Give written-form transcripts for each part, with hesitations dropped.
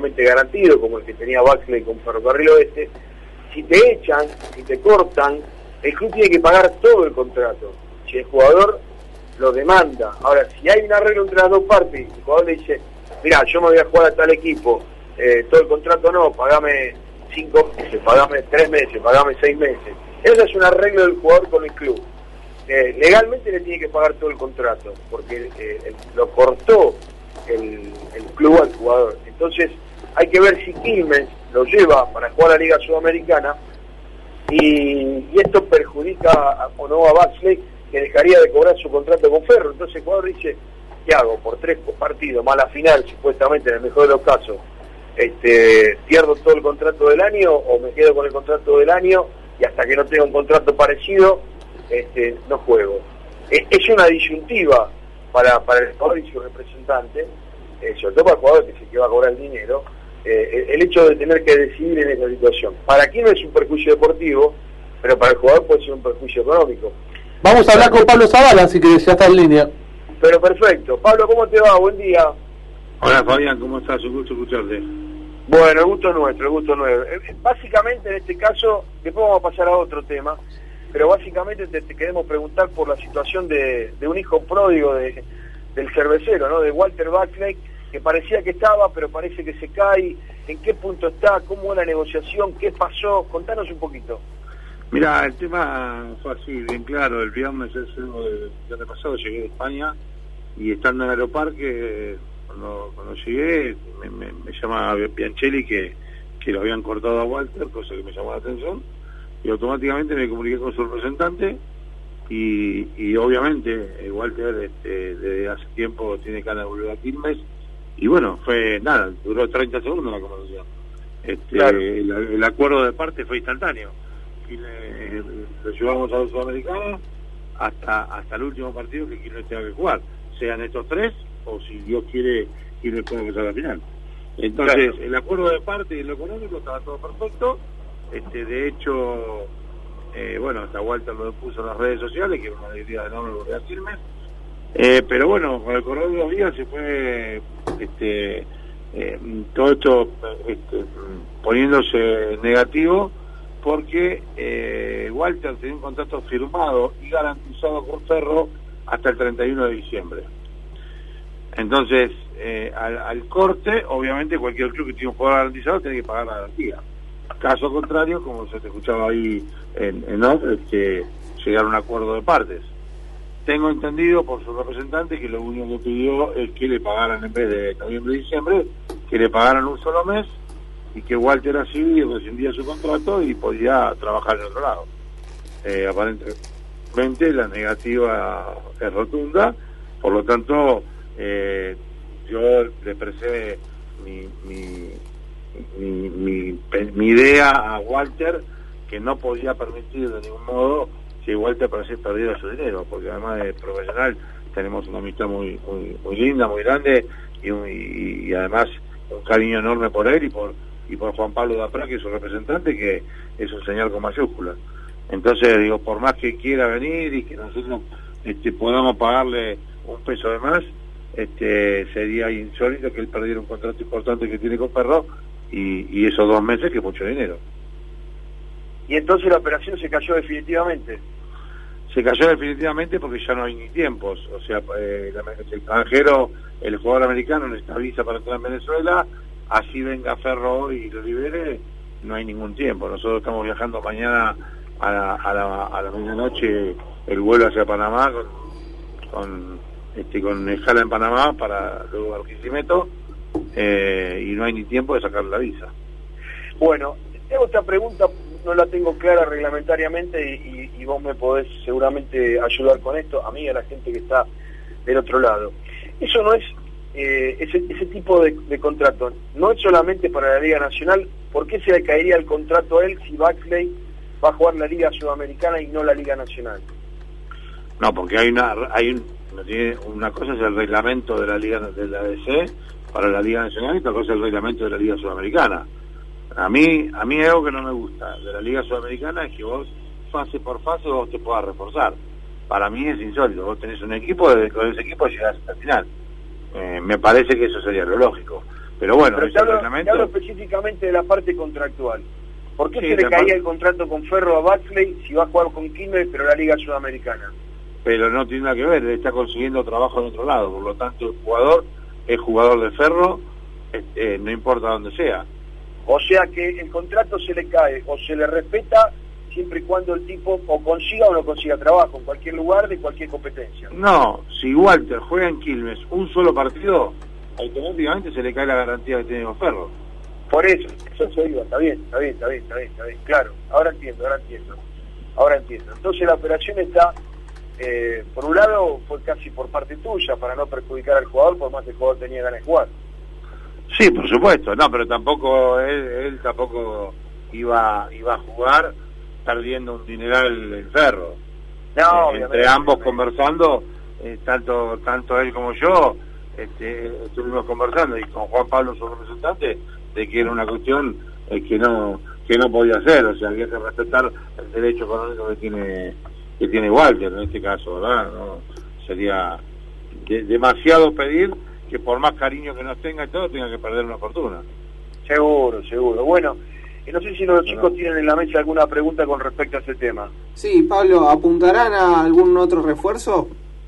prácticamente garantido, como el que tenía Baxley con Ferrocarril Oeste. Si te echan, si te cortan, el club tiene que pagar todo el contrato. Si el jugador lo demanda. Ahora, si hay un arreglo entre las dos partes y el jugador le dice, mira, yo me voy a jugar a tal equipo, todo el contrato no, pagame 5 meses, pagame 3 meses, pagame 6 meses. Eso es un arreglo del jugador con el club. Legalmente le tiene que pagar todo el contrato, porque lo cortó el club al jugador. Entonces hay que ver si Quilmes lo lleva para jugar a la Liga Sudamericana y esto perjudica o no a Baxley, que dejaría de cobrar su contrato con Ferro. Entonces el jugador dice, ¿qué hago? Por 3 partidos, más la final, supuestamente en el mejor de los casos, pierdo todo el contrato del año o me quedo con el contrato del año y hasta que no tenga un contrato parecido no juego. Es una disyuntiva para el jugador y su representante, sobre todo para el jugador que es el que va a cobrar el dinero, el hecho de tener que decidir en esa situación. Para quien no es un perjuicio deportivo, pero para el jugador puede ser un perjuicio económico. Vamos a hablar con Pablo Zavala, así que ya está en línea. Pero perfecto. Pablo, ¿cómo te va? Buen día. Hola Fabián, ¿cómo estás? Un gusto escucharte. Bueno, el gusto nuestro. Básicamente en este caso, después vamos a pasar a otro tema, pero básicamente te queremos preguntar por la situación de un hijo pródigo del cervecero, ¿no? De Walter Baxley, que parecía que estaba, pero parece que se cae. ¿En qué punto está? ¿Cómo es la negociación? ¿Qué pasó? Contanos un poquito. Mira, el tema fue así, bien claro. El viernes del año pasado llegué de España y estando en el aeroparque, cuando llegué, me llama Bianchelli que lo habían cortado a Walter, cosa que me llamó la atención, y automáticamente me comuniqué con su representante y obviamente Walter desde hace tiempo tiene ganas de volver a Quilmes y bueno, duró 30 segundos la conversación. Claro. El acuerdo de parte fue instantáneo y lo llevamos a los sudamericanos hasta el último partido que Quilmes tenga que jugar, sean estos 3 o si Dios quiere Quilmes puede empezar a la final. Entonces, claro, el acuerdo de parte y lo económico estaba todo perfecto. De hecho, hasta Walter lo puso en las redes sociales, que es una alegría enorme volver a Quilmes. Pero bueno, con el correr de los días se fue todo esto poniéndose negativo, porque Walter tenía un contrato firmado y garantizado por Ferro hasta el 31 de diciembre. Entonces, al corte, obviamente cualquier club que tiene un jugador garantizado tiene que pagar la garantía. Caso contrario, como se te escuchaba ahí en off, llegar a un acuerdo de partes. Tengo entendido por su representante que lo único que pidió es que le pagaran, en vez de noviembre y diciembre, que le pagaran un solo mes y que Walter así rescindía su contrato y podía trabajar en otro lado. Aparentemente la negativa es rotunda, por lo tanto yo le expresé mi idea a Walter, que no podía permitir de ningún modo que Walter perdiera su dinero, porque además de profesional tenemos una amistad muy linda, muy grande y además un cariño enorme por él y por Juan Pablo Dapra, que es su representante, que es un señor con mayúsculas. Entonces digo, por más que quiera venir y que nosotros podamos pagarle un peso de más, sería insólito que él perdiera un contrato importante que tiene con Ferro y esos 2 meses, que es mucho dinero. Y entonces la operación se cayó definitivamente. Se cayó definitivamente porque ya no hay ni tiempos. O sea, el extranjero, el jugador americano necesita visa para entrar en Venezuela, así venga Ferro hoy y lo libere, no hay ningún tiempo. Nosotros estamos viajando mañana a la medianoche el vuelo hacia Panamá con escala en Panamá para luego Barquisimeto, y no hay ni tiempo de sacar la visa. Bueno, tengo esta pregunta, no la tengo clara reglamentariamente y vos me podés seguramente ayudar con esto, a mí y a la gente que está del otro lado. Eso no es, ese tipo de contrato, no es solamente para la Liga Nacional. ¿Por qué se le caería el contrato a él si Baxley va a jugar la Liga Sudamericana y no la Liga Nacional? No, porque una cosa es el reglamento de la Liga de la ADC para la Liga Nacional y otra cosa es el reglamento de la Liga Sudamericana. A mí algo que no me gusta de la Liga Sudamericana es que vos fase por fase vos te puedas reforzar. Para mí es insólito, vos tenés un equipo, con ese equipo llegás hasta el final. Me parece que eso sería lo lógico. Pero bueno, pero te hablo específicamente de la parte contractual. ¿Por qué se le caía el contrato con Ferro a Baxley si va a jugar con Quilmes pero la Liga Sudamericana? Pero no tiene nada que ver, él está consiguiendo trabajo en otro lado, por lo tanto el jugador es jugador de Ferro, no importa dónde sea. O sea que el contrato se le cae o se le respeta siempre y cuando el tipo o consiga o no consiga trabajo en cualquier lugar de cualquier competencia. No, si Walter juega en Quilmes un solo partido, automáticamente se le cae la garantía que tiene con Ferro. Por eso se iba, está bien, claro, ahora entiendo. Entonces la operación está, por un lado fue casi por parte tuya, para no perjudicar al jugador, por más que el jugador tenía ganas de jugar. Sí, por supuesto, no, pero tampoco, él tampoco iba a jugar perdiendo un dineral el Ferro. No, entre ambos conversando, tanto él como yo, estuvimos conversando, y con Juan Pablo, su representante, de que era una cuestión que no podía ser, o sea, había que respetar el derecho económico que tiene Walter en este caso, ¿verdad? No sería demasiado pedir que por más cariño que nos tenga y todo, tenga que perder una fortuna. Seguro. Bueno, no sé si los chicos tienen en la mesa alguna pregunta con respecto a ese tema. Sí, Pablo, ¿apuntarán a algún otro refuerzo?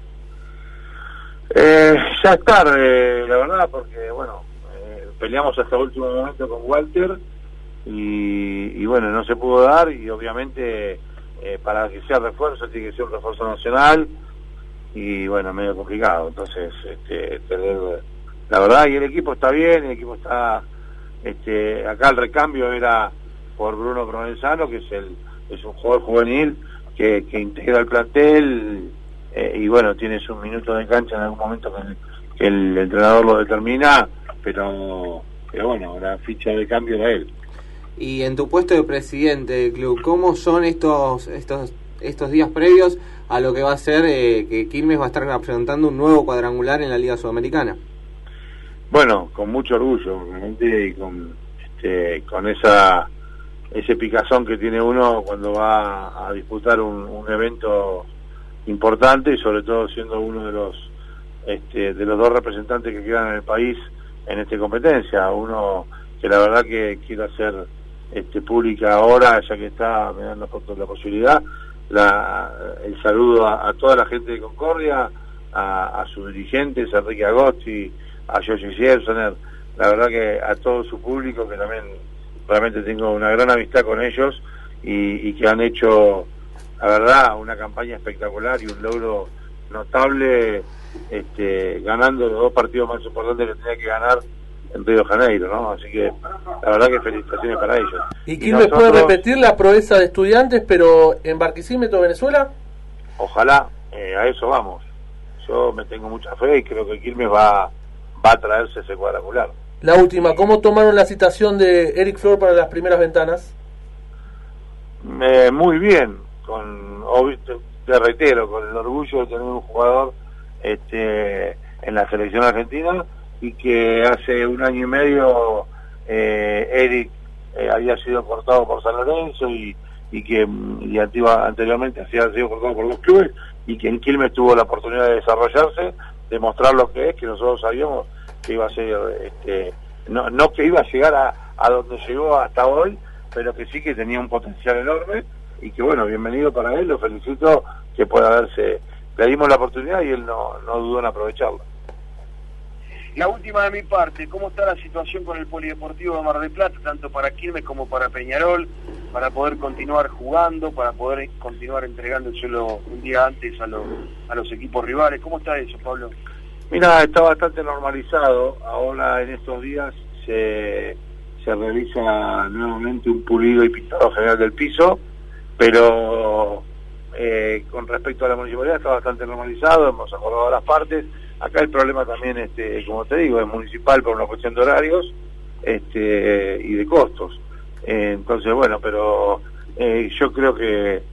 Ya es tarde, la verdad, porque, bueno, peleamos hasta el último momento con Walter y bueno, no se pudo dar, y obviamente para que sea refuerzo tiene que ser un refuerzo nacional, y bueno, medio complicado. Entonces la verdad, y el equipo está bien, el equipo está acá el recambio era por Bruno Provenzano, que es un jugador juvenil que integra el plantel, y bueno, tiene sus minutos de cancha en algún momento que el entrenador lo determina, pero bueno, la ficha de cambio era él. Y en tu puesto de presidente del club, ¿cómo son estos días previos a lo que va a ser que Quilmes va a estar presentando un nuevo cuadrangular en la Liga Sudamericana? Bueno, con mucho orgullo, realmente, y con ese picazón que tiene uno cuando va a disputar un evento importante, y sobre todo siendo uno de los dos representantes que quedan en el país en esta competencia. Uno que la verdad que quiero hacer pública ahora, ya que me dan la posibilidad, el saludo a toda la gente de Concordia, a sus dirigentes, a Enrique Agosti, a Joshi Siersoner, la verdad que a todo su público, que también realmente tengo una gran amistad con ellos, y que han hecho, la verdad, una campaña espectacular y un logro notable, ganando los dos partidos más importantes que tenía que ganar en Río de Janeiro, ¿no? Así que la verdad que felicitaciones para ellos. ¿Y Quilmes puede repetir la proeza de Estudiantes, pero en Barquisimeto, Venezuela? Ojalá, a eso vamos. Yo me tengo mucha fe y creo que Quilmes va a traerse ese cuadrangular. La última, ¿cómo tomaron la citación de Eric Flor para las primeras ventanas? Muy bien, te reitero, con el orgullo de tener un jugador en la selección argentina, y que hace 1 año y medio Eric había sido cortado por San Lorenzo y que anteriormente había sido cortado por 2 clubes, y que en Quilmes tuvo la oportunidad de desarrollarse, de mostrar lo que es, que nosotros sabíamos que iba a ser, no que iba a llegar a donde llegó hasta hoy, pero que sí que tenía un potencial enorme, y que bueno, bienvenido para él, lo felicito, que pueda verse, le dimos la oportunidad y él no dudó en aprovecharla. La última de mi parte, ¿cómo está la situación con el Polideportivo de Mar del Plata, tanto para Quilmes como para Peñarol, para poder continuar jugando, para poder continuar entregándoselo un día antes a los equipos rivales? ¿Cómo está eso, Pablo? Mira, está bastante normalizado. Ahora en estos días se realiza nuevamente un pulido y pintado general del piso, pero con respecto a la municipalidad está bastante normalizado, hemos acordado las partes. Acá el problema también, como te digo, es municipal por una cuestión de horarios y de costos. Entonces, bueno, pero yo creo que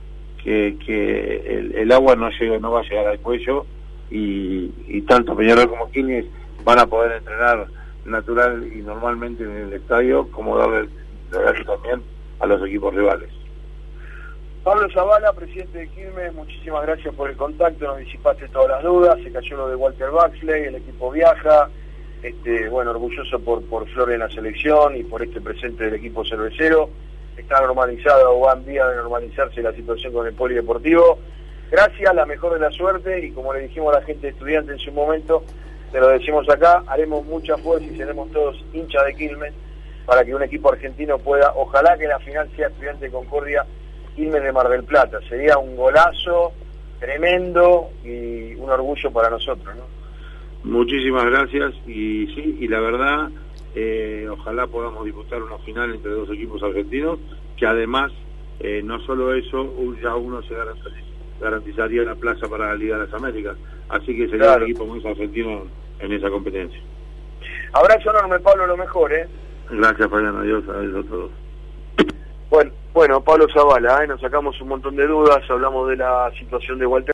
el agua no va a llegar al cuello, y tanto Peñarol como Quilmes van a poder entrenar natural y normalmente en el estadio, como darle el horario también a los equipos rivales. Pablo Zavala, presidente de Quilmes, muchísimas gracias por el contacto, nos disipaste todas las dudas, se cayó lo de Walter Baxley, el equipo viaja, bueno, orgulloso por Flor en la selección y por este presente del equipo cervecero. Está normalizada o va en vía de normalizarse la situación con el polideportivo. Gracias, la mejor de la suerte, y como le dijimos a la gente de Estudiantes en su momento, te lo decimos acá, haremos mucha fuerza y seremos todos hinchas de Quilmes para que un equipo argentino pueda, ojalá que la final sea Estudiantes de Concordia, Quilmes de Mar del Plata. Sería un golazo tremendo y un orgullo para nosotros, ¿no? Muchísimas gracias, y sí, y la verdad, ojalá podamos disputar una final entre dos equipos argentinos, que además, no solo eso, ya uno se garantizaría la plaza para la Liga de las Américas, así que sería un equipo muy argentino en esa competencia. Abrazo enorme, Pablo, lo mejor, Gracias, Fabián, adiós a todos. Bueno, Pablo Zavala, nos sacamos un montón de dudas, hablamos de la situación de Walter